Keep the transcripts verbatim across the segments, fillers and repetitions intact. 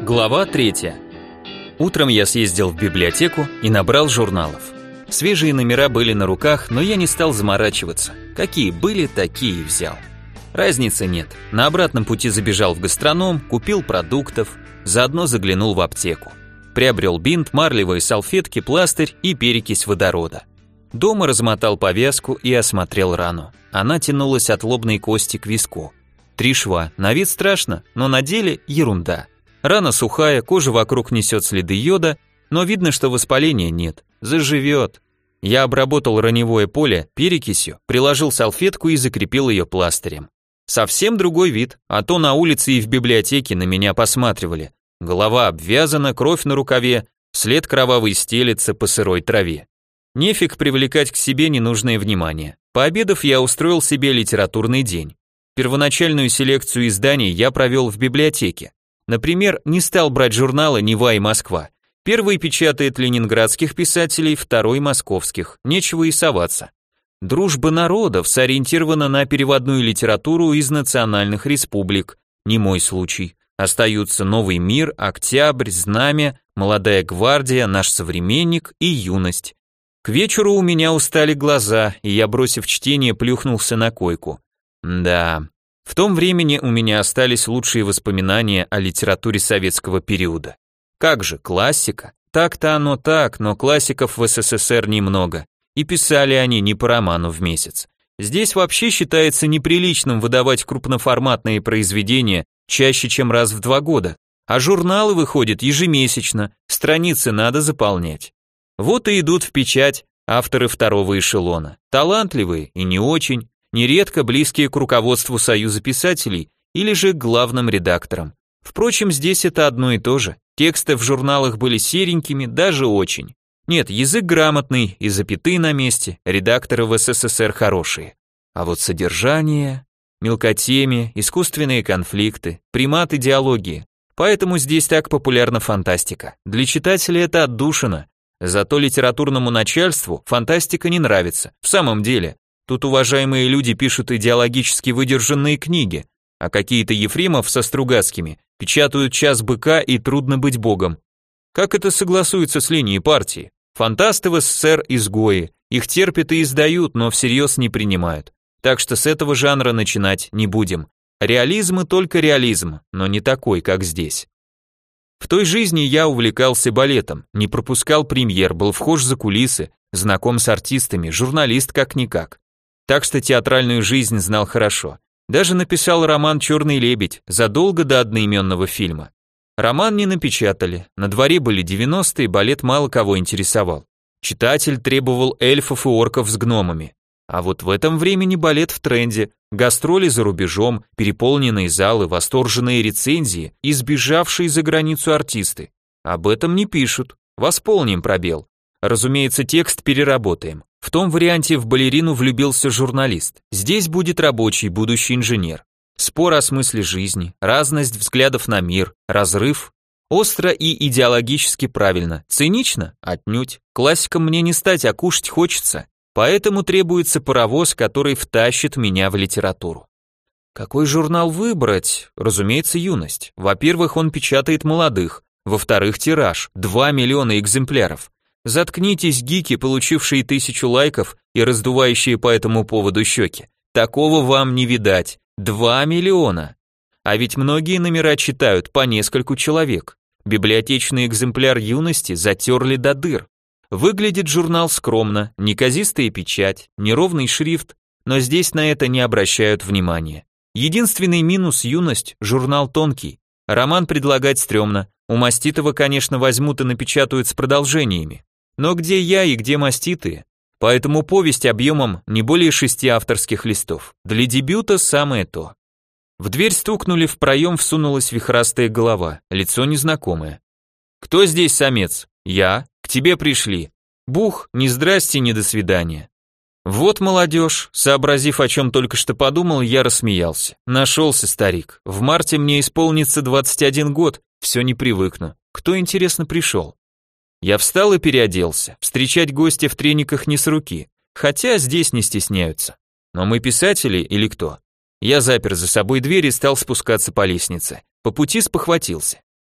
Глава третья. Утром я съездил в библиотеку и набрал журналов. Свежие номера были на руках, но я не стал заморачиваться. Какие были, такие и взял. Разницы нет. На обратном пути забежал в гастроном, купил продуктов, заодно заглянул в аптеку. Приобрел бинт, марлевые салфетки, пластырь и перекись водорода. Дома размотал повязку и осмотрел рану. Она тянулась от лобной кости к виску. Три шва. На вид страшно, но на деле ерунда. Рана сухая, кожа вокруг несет следы йода, но видно, что воспаления нет. Заживет. Я обработал раневое поле перекисью, приложил салфетку и закрепил ее пластырем. Совсем другой вид, а то на улице и в библиотеке на меня посматривали. Голова обвязана, кровь на рукаве, след кровавый стелется по сырой траве. Нефиг привлекать к себе ненужное внимание. Пообедав, я устроил себе литературный день. Первоначальную селекцию изданий я провел в библиотеке. Например, не стал брать журналы «Нева» и «Москва». Первый печатает ленинградских писателей, второй московских. Нечего и соваться. «Дружба народов» сориентирована на переводную литературу из национальных республик. Не мой случай. Остаются «Новый мир», «Октябрь», «Знамя», «Молодая гвардия», «Наш современник» и «Юность». К вечеру у меня устали глаза, и я, бросив чтение, плюхнулся на койку. Да, в том времени у меня остались лучшие воспоминания о литературе советского периода. Как же, классика? Так-то оно так, но классиков в СССР немного, и писали они не по роману в месяц. Здесь вообще считается неприличным выдавать крупноформатные произведения чаще, чем раз в два года, а журналы выходят ежемесячно, страницы надо заполнять. Вот и идут в печать авторы второго эшелона, талантливые и не очень, нередко близкие к руководству Союза писателей или же к главным редакторам. Впрочем, здесь это одно и то же. Тексты в журналах были серенькими, даже очень. Нет, язык грамотный и запятые на месте, редакторы в СССР хорошие. А вот содержание, мелкотемие, искусственные конфликты, примат идеологии. Поэтому здесь так популярна фантастика. Для читателя это отдушина. Зато литературному начальству фантастика не нравится. В самом деле, тут уважаемые люди пишут идеологически выдержанные книги, а какие-то Ефремов со Стругацкими печатают «Час быка» и «Трудно быть богом». Как это согласуется с линией партии? Фантасты в СССР изгои, их терпят и издают, но всерьез не принимают. Так что с этого жанра начинать не будем. Реализм и только реализм, но не такой, как здесь. В той жизни я увлекался балетом, не пропускал премьер, был вхож за кулисы, знаком с артистами, журналист как-никак. Так что театральную жизнь знал хорошо. Даже написал роман «Черный лебедь» задолго до одноименного фильма. Роман не напечатали, на дворе были девяностые, балет мало кого интересовал. Читатель требовал эльфов и орков с гномами. А вот в этом времени балет в тренде, гастроли за рубежом, переполненные залы, восторженные рецензии и сбежавшие за границу артисты. Об этом не пишут, восполним пробел. Разумеется, текст переработаем. В том варианте в балерину влюбился журналист. Здесь будет рабочий, будущий инженер. Спор о смысле жизни, разность взглядов на мир, разрыв. Остро и идеологически правильно. Цинично? Отнюдь. Классиком мне не стать, а кушать хочется. Поэтому требуется паровоз, который втащит меня в литературу. Какой журнал выбрать? Разумеется, «Юность». Во-первых, он печатает молодых. Во-вторых, тираж – два миллиона экземпляров. Заткнитесь, гики, получившие тысячу лайков и раздувающие по этому поводу щеки. Такого вам не видать. Два миллиона. А ведь многие номера читают по нескольку человек. Библиотечный экземпляр «Юности» затерли до дыр. Выглядит журнал скромно, неказистая печать, неровный шрифт, но здесь на это не обращают внимания. Единственный минус «Юность» – журнал тонкий. Роман предлагать стрёмно. У Маститова, конечно, возьмут и напечатают с продолжениями. Но где я и где маститы? Поэтому повесть объемом не более шести авторских листов. Для дебюта самое то. В дверь стукнули, в проем всунулась вихрастая голова, лицо незнакомое. «Кто здесь самец?» «Я. К тебе пришли». Бух, ни здрасте, ни до свидания. Вот молодежь, сообразив, о чем только что подумал, я рассмеялся. Нашелся старик. В марте мне исполнится двадцать один год, все не привыкну. Кто, интересно, пришел? Я встал и переоделся. Встречать гостя в трениках не с руки, хотя здесь не стесняются. Но мы писатели или кто? Я запер за собой дверь и стал спускаться по лестнице. По пути спохватился.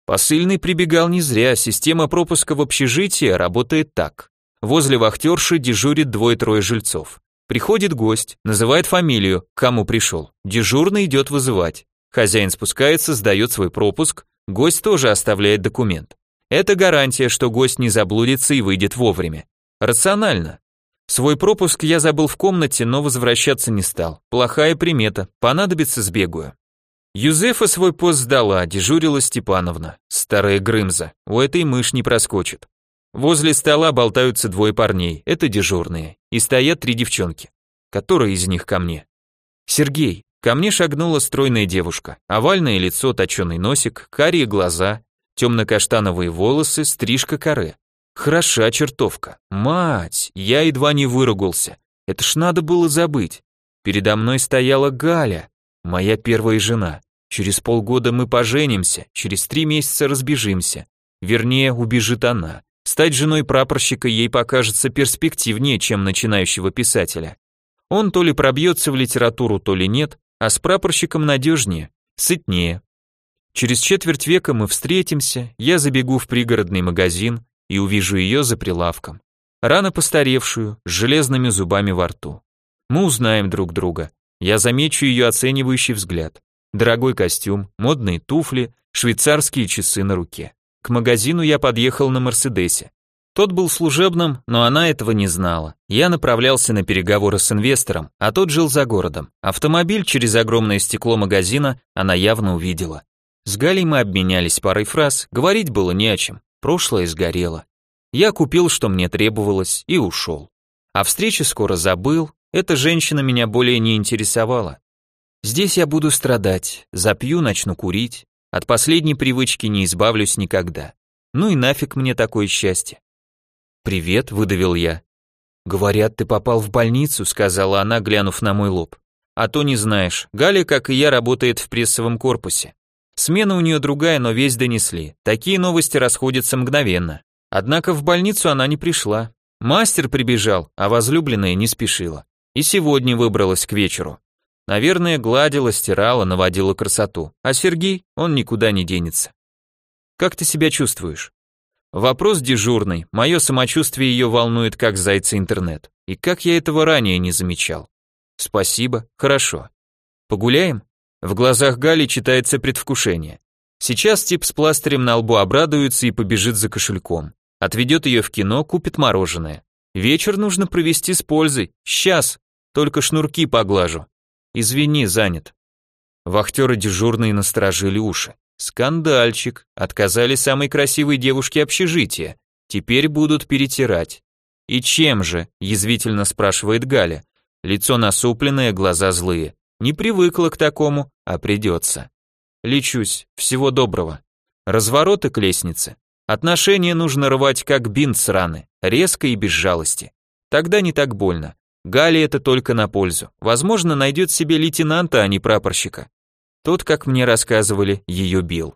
Посыльный прибегал не зря, система пропуска в общежитие работает так. Возле вахтерши дежурит двое-трое жильцов. Приходит гость, называет фамилию, к кому пришел. Дежурный идет вызывать. Хозяин спускается, сдает свой пропуск, гость тоже оставляет документ. Это гарантия, что гость не заблудится и выйдет вовремя. Рационально. Свой пропуск я забыл в комнате, но возвращаться не стал. Плохая примета, понадобится сбегаю. Юзефа свой пост сдала, дежурила Степановна. Старая Грымза, у этой мышь не проскочит. Возле стола болтаются двое парней, это дежурные, и стоят три девчонки. Которая из них ко мне? Сергей. Ко мне шагнула стройная девушка, овальное лицо, точеный носик, карие глаза, темно-каштановые волосы, стрижка каре. Хороша чертовка. Мать, я едва не выругался. Это ж надо было забыть. Передо мной стояла Галя, моя первая жена. Через полгода мы поженимся, через три месяца разбежимся. Вернее, убежит она. Стать женой прапорщика ей покажется перспективнее, чем начинающего писателя. Он то ли пробьется в литературу, то ли нет, а с прапорщиком надежнее, сытнее. Через четверть века мы встретимся, я забегу в пригородный магазин и увижу ее за прилавком. Рано постаревшую, с железными зубами во рту. Мы узнаем друг друга. Я замечу ее оценивающий взгляд. Дорогой костюм, модные туфли, швейцарские часы на руке. К магазину я подъехал на Мерседесе. Тот был служебным, но она этого не знала. Я направлялся на переговоры с инвестором, а тот жил за городом. Автомобиль через огромное стекло магазина она явно увидела. С Галей мы обменялись парой фраз, говорить было не о чем, прошлое сгорело. Я купил, что мне требовалось, и ушел. О встрече скоро забыл, эта женщина меня более не интересовала. Здесь я буду страдать, запью, начну курить, от последней привычки не избавлюсь никогда. Ну и нафиг мне такое счастье. «Привет», — выдавил я. «Говорят, ты попал в больницу», — сказала она, глянув на мой лоб. «А то не знаешь, Галя, как и я, работает в прессовом корпусе. Смена у нее другая, но весть донесли. Такие новости расходятся мгновенно. Однако в больницу она не пришла. Мастер прибежал, а возлюбленная не спешила. И сегодня выбралась к вечеру. Наверное, гладила, стирала, наводила красоту. А Сергей, он никуда не денется. Как ты себя чувствуешь? Вопрос дежурный. Мое самочувствие ее волнует, как зайца интернет. И как я этого ранее не замечал. Спасибо, хорошо. Погуляем? В глазах Гали читается предвкушение. Сейчас тип с пластырем на лбу обрадуется и побежит за кошельком. Отведет ее в кино, купит мороженое. Вечер нужно провести с пользой. Сейчас. Только шнурки поглажу. Извини, занят. Вахтеры дежурные насторожили уши. Скандальчик. Отказали самой красивой девушке общежития. Теперь будут перетирать. И чем же? Язвительно спрашивает Галя. Лицо насупленное, глаза злые. Не привыкла к такому, а придется. Лечусь. Всего доброго. Развороты к лестнице. Отношения нужно рвать как бинт с раны, резко и без жалости. Тогда не так больно. Гале это только на пользу. Возможно, найдет себе лейтенанта, а не прапорщика. Тот, как мне рассказывали, ее бил.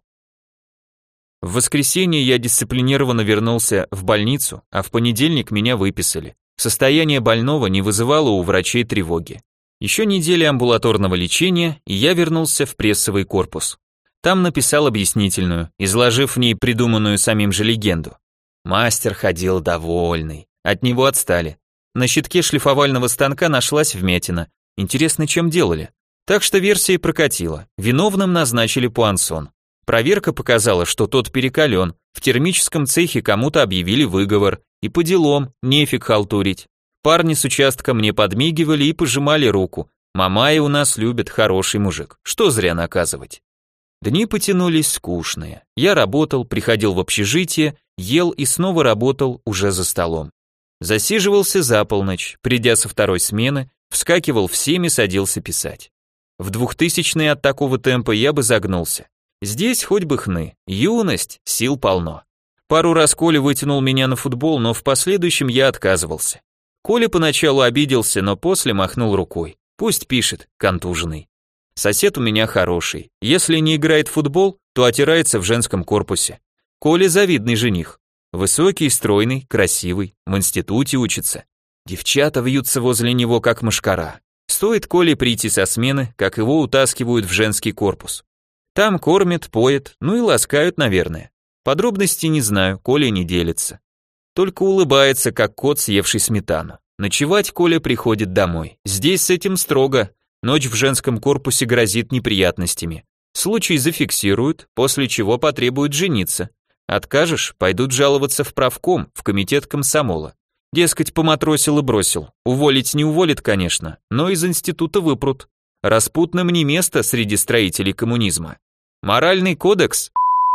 В воскресенье я дисциплинированно вернулся в больницу, а в понедельник меня выписали. Состояние больного не вызывало у врачей тревоги. Еще неделя амбулаторного лечения, и я вернулся в прессовый корпус. Там написал объяснительную, изложив в ней придуманную самим же легенду. Мастер ходил довольный, от него отстали. На щитке шлифовального станка нашлась вмятина. Интересно, чем делали? Так что версия прокатила. Виновным назначили пуансон. Проверка показала, что тот перекален. В термическом цехе кому-то объявили выговор. И по делам, нефиг халтурить. Парни с участка мне подмигивали и пожимали руку. Мамаи у нас любят, хороший мужик. Что зря наказывать? Дни потянулись скучные. Я работал, приходил в общежитие, ел и снова работал уже за столом. Засиживался за полночь, придя со второй смены, вскакивал в семь и садился писать. В двухтысячные от такого темпа я бы загнулся. Здесь хоть бы хны, юность, сил полно. Пару раз Коля вытянул меня на футбол, но в последующем я отказывался. Коля поначалу обиделся, но после махнул рукой. Пусть пишет, контуженный. Сосед у меня хороший. Если не играет в футбол, то отирается в женском корпусе. Коля завидный жених. Высокий, стройный, красивый, в институте учится. Девчата вьются возле него, как мошкара. Стоит Коле прийти со смены, как его утаскивают в женский корпус. Там кормят, поят, ну и ласкают, наверное. Подробностей не знаю, Коля не делится. Только улыбается, как кот, съевший сметану. Ночевать Коля приходит домой. Здесь с этим строго. Ночь в женском корпусе грозит неприятностями. Случай зафиксируют, после чего потребуют жениться. Откажешь, пойдут жаловаться в правком, в комитет комсомола. Дескать, поматросил и бросил. Уволить не уволит, конечно, но из института выпрут. Распутным не место среди строителей коммунизма. Моральный кодекс.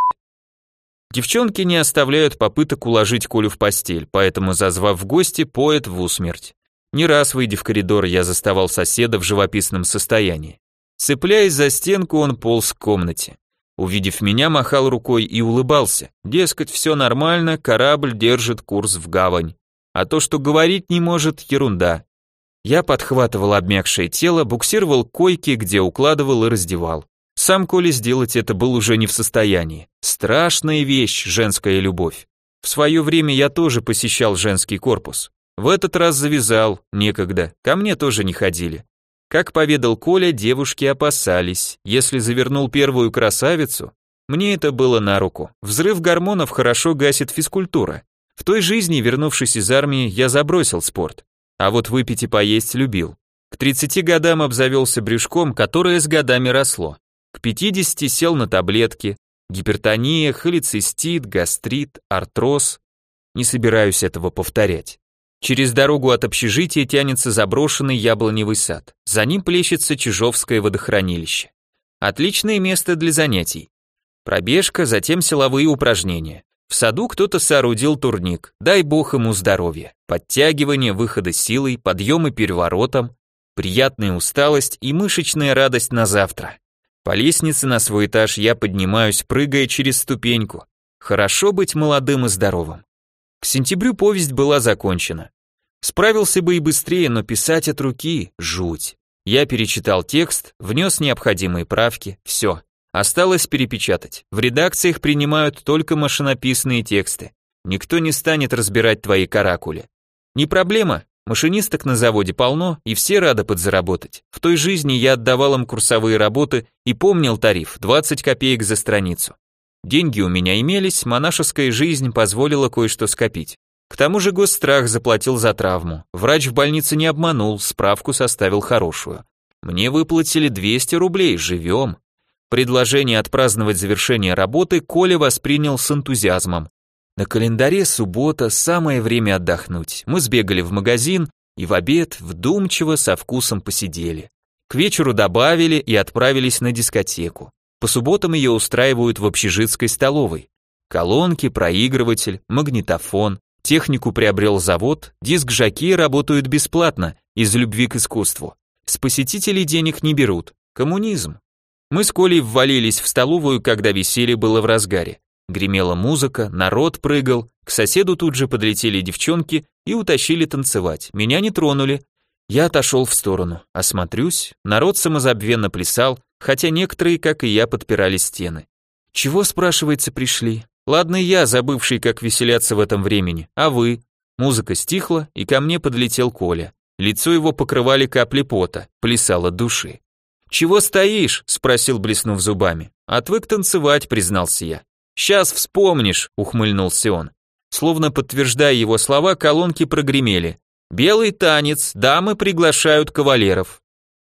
Девчонки не оставляют попыток уложить Колю в постель, поэтому, зазвав в гости, поят в усмерть. Не раз, выйдя в коридор, я заставал соседа в живописном состоянии. Цепляясь за стенку, он полз к комнате. Увидев меня, махал рукой и улыбался. Дескать, все нормально, корабль держит курс в гавань. А то, что говорить не может, ерунда. Я подхватывал обмякшее тело, буксировал к койке, где укладывал и раздевал. Сам Коля сделать это был уже не в состоянии. Страшная вещь, женская любовь. В свое время я тоже посещал женский корпус. В этот раз завязал, некогда, ко мне тоже не ходили. Как поведал Коля, девушки опасались. Если завернул первую красавицу, мне это было на руку. Взрыв гормонов хорошо гасит физкультура. В той жизни, вернувшись из армии, я забросил спорт. А вот выпить и поесть любил. К тридцати годам обзавелся брюшком, которое с годами росло. К пятидесяти сел на таблетки. Гипертония, холецистит, гастрит, артроз. Не собираюсь этого повторять. Через дорогу от общежития тянется заброшенный яблоневый сад. За ним плещется Чижовское водохранилище. Отличное место для занятий. Пробежка, затем силовые упражнения. В саду кто-то соорудил турник, дай бог ему здоровья. Подтягивания, выходы силой, подъемы переворотом, приятная усталость и мышечная радость на завтра. По лестнице на свой этаж я поднимаюсь, прыгая через ступеньку. Хорошо быть молодым и здоровым. К сентябрю повесть была закончена. Справился бы и быстрее, но писать от руки – жуть. Я перечитал текст, внес необходимые правки, все. Осталось перепечатать. В редакциях принимают только машинописные тексты. Никто не станет разбирать твои каракули. Не проблема, машинисток на заводе полно, и все рады подзаработать. В той жизни я отдавал им курсовые работы и помнил тариф – двадцать копеек за страницу. Деньги у меня имелись, монашеская жизнь позволила кое-что скопить. К тому же госстрах заплатил за травму. Врач в больнице не обманул, справку составил хорошую. Мне выплатили двести рублей, живем. Предложение отпраздновать завершение работы Коля воспринял с энтузиазмом. На календаре суббота, самое время отдохнуть. Мы сбегали в магазин и в обед вдумчиво со вкусом посидели. К вечеру добавили и отправились на дискотеку. По субботам ее устраивают в общежитской столовой. Колонки, проигрыватель, магнитофон. Технику приобрел завод, диск-жокеи работают бесплатно, из любви к искусству. С посетителей денег не берут. Коммунизм. Мы с Колей ввалились в столовую, когда веселье было в разгаре. Гремела музыка, народ прыгал, к соседу тут же подлетели девчонки и утащили танцевать. Меня не тронули. Я отошел в сторону, осмотрюсь, народ самозабвенно плясал, хотя некоторые, как и я, подпирали стены. Чего, спрашивается, пришли? Ладно я, забывший, как веселяться в этом времени, а вы? Музыка стихла, и ко мне подлетел Коля. Лицо его покрывали капли пота, плясал от души. «Чего стоишь?» – спросил, блеснув зубами. «Отвык танцевать», – признался я. «Сейчас вспомнишь», – ухмыльнулся он. Словно подтверждая его слова, колонки прогремели. «Белый танец, дамы приглашают кавалеров».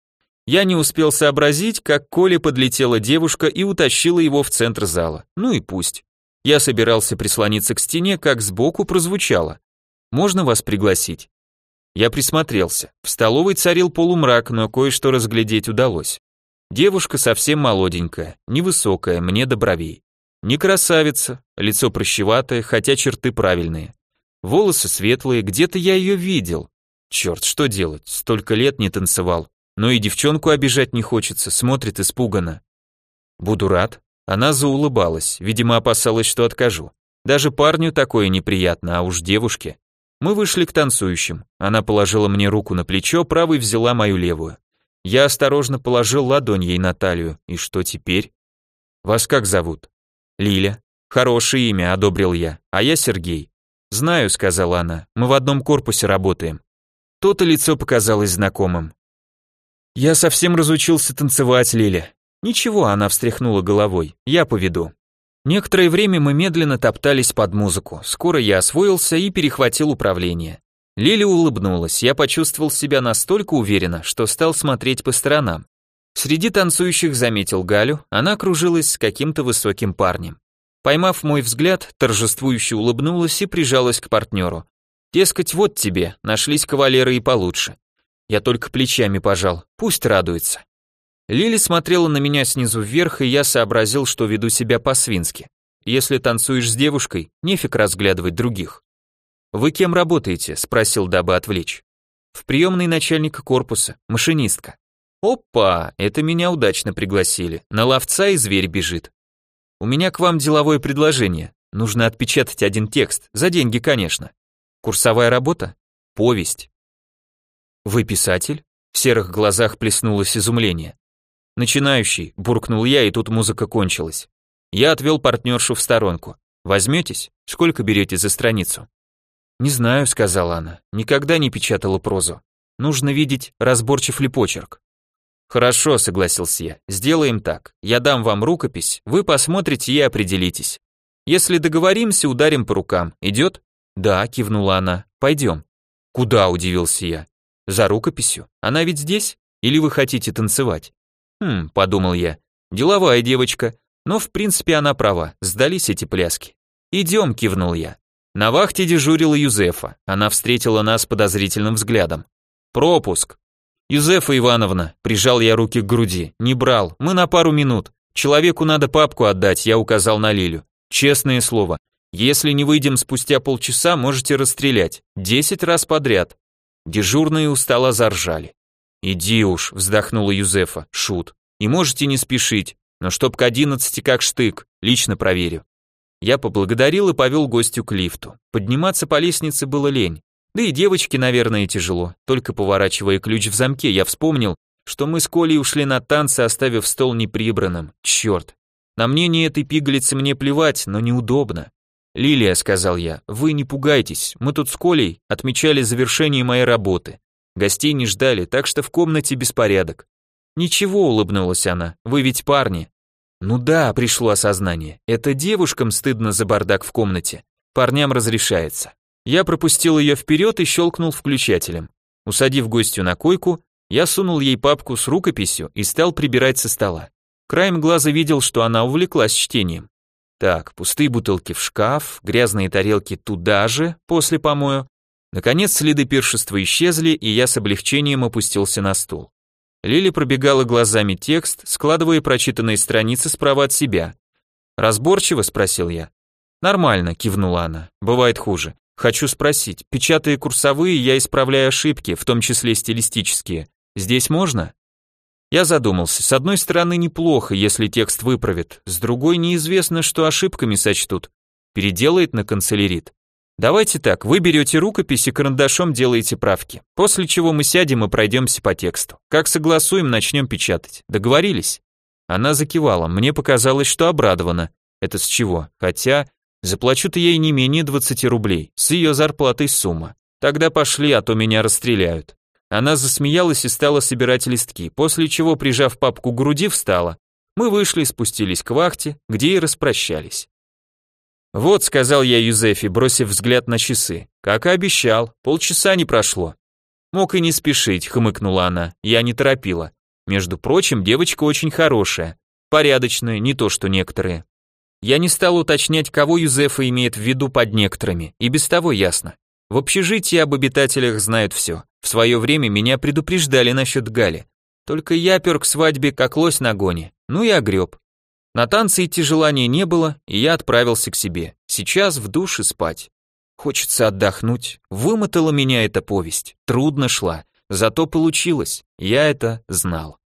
Я не успел сообразить, как к Коле подлетела девушка и утащила его в центр зала. Ну и пусть. Я собирался прислониться к стене, как сбоку прозвучало. «Можно вас пригласить?» Я присмотрелся. В столовой царил полумрак, но кое-что разглядеть удалось. Девушка совсем молоденькая, невысокая, мне до бровей. Не красавица, лицо прыщеватое, хотя черты правильные. Волосы светлые, где-то я ее видел. Черт, что делать, столько лет не танцевал. Но и девчонку обижать не хочется, смотрит испуганно. Буду рад. Она заулыбалась, видимо, опасалась, что откажу. Даже парню такое неприятно, а уж девушке. Мы вышли к танцующим. Она положила мне руку на плечо, правой взяла мою левую. Я осторожно положил ладонь ей на талию. И что теперь? Вас как зовут? Лиля. Хорошее имя, одобрил я. А я Сергей. Знаю, сказала она. Мы в одном корпусе работаем. То-то лицо показалось знакомым. Я совсем разучился танцевать, Лиля. Ничего, она встряхнула головой, я поведу. Некоторое время мы медленно топтались под музыку. Скоро я освоился и перехватил управление. Лили улыбнулась, я почувствовал себя настолько уверенно, что стал смотреть по сторонам. Среди танцующих заметил Галю, она кружилась с каким-то высоким парнем. Поймав мой взгляд, торжествующе улыбнулась и прижалась к партнеру. Дескать, вот тебе, нашлись кавалеры и получше. Я только плечами пожал, пусть радуется. Лили смотрела на меня снизу вверх, и я сообразил, что веду себя по-свински. Если танцуешь с девушкой, нефиг разглядывать других. «Вы кем работаете?» – спросил, дабы отвлечь. «В приемной начальника корпуса, машинистка». «Опа, это меня удачно пригласили, на ловца и зверь бежит. У меня к вам деловое предложение, нужно отпечатать один текст, за деньги, конечно. Курсовая работа? Повесть». «Вы писатель?» В серых глазах плеснулось изумление. «Начинающий», буркнул я, и тут музыка кончилась. Я отвел партнершу в сторонку. «Возьметесь? Сколько берете за страницу?» «Не знаю», сказала она, никогда не печатала прозу. Нужно видеть, разборчив ли почерк. «Хорошо», согласился я, сделаем так. Я дам вам рукопись, вы посмотрите и определитесь. Если договоримся, ударим по рукам. Идет?» «Да», кивнула она, пойдем. «Куда?» удивился я. «За рукописью. Она ведь здесь? Или вы хотите танцевать?» «Хм», подумал я, деловая девочка, но в принципе она права, сдались эти пляски. «Идем», кивнул я. На вахте дежурила Юзефа, она встретила нас подозрительным взглядом. «Пропуск». «Юзефа Ивановна», прижал я руки к груди, не брал, мы на пару минут. Человеку надо папку отдать, я указал на Лилю. Честное слово, если не выйдем спустя полчаса, можете расстрелять. Десять раз подряд. Дежурные у стола заржали. «Иди уж», вздохнула Юзефа, шут. «И можете не спешить, но чтоб к одиннадцати как штык, лично проверю». Я поблагодарил и повел гостю к лифту. Подниматься по лестнице было лень. Да и девочке, наверное, тяжело. Только поворачивая ключ в замке, я вспомнил, что мы с Колей ушли на танцы, оставив стол неприбранным. Черт. На мнение этой пигалицы мне плевать, но неудобно. «Лилия», — сказал я, — «вы не пугайтесь, мы тут с Колей отмечали завершение моей работы. Гостей не ждали, так что в комнате беспорядок». «Ничего», — улыбнулась она, — «вы ведь парни». Ну да, пришло осознание, это девушкам стыдно за бардак в комнате, парням разрешается. Я пропустил ее вперед и щелкнул включателем. Усадив гостью на койку, я сунул ей папку с рукописью и стал прибирать со стола. Краем глаза видел, что она увлеклась чтением. Так, пустые бутылки в шкаф, грязные тарелки туда же, после помою. Наконец следы пиршества исчезли, и я с облегчением опустился на стул. Лили пробегала глазами текст, складывая прочитанные страницы справа от себя. «Разборчиво?» – спросил я. «Нормально», – кивнула она. «Бывает хуже. Хочу спросить, печатая курсовые, я исправляю ошибки, в том числе стилистические. Здесь можно?» Я задумался. С одной стороны, неплохо, если текст выправит, с другой неизвестно, что ошибками сочтут. Переделает на канцелярит. Давайте так, вы берете рукопись и карандашом делаете правки, после чего мы сядем и пройдемся по тексту. Как согласуем, начнем печатать. Договорились? Она закивала, мне показалось, что обрадована. Это с чего? Хотя, заплачу-то ей не менее двадцати рублей, с ее зарплатой сумма. Тогда пошли, а то меня расстреляют. Она засмеялась и стала собирать листки, после чего, прижав папку к груди, встала. Мы вышли, спустились к вахте, где и распрощались. «Вот», — сказал я Юзефе, бросив взгляд на часы, — «как и обещал, полчаса не прошло». «Мог и не спешить», — хмыкнула она, — «я не торопила. Между прочим, девочка очень хорошая, порядочная, не то что некоторые». Я не стал уточнять, кого Юзефа имеет в виду под некоторыми, и без того ясно. В общежитии об обитателях знают все. В свое время меня предупреждали насчет Гали. Только я пер к свадьбе, как лось на гоне, ну и огреб. На танцы идти желания не было, и я отправился к себе. Сейчас в душе спать. Хочется отдохнуть. Вымотала меня эта повесть. Трудно шла. Зато получилось. Я это знал.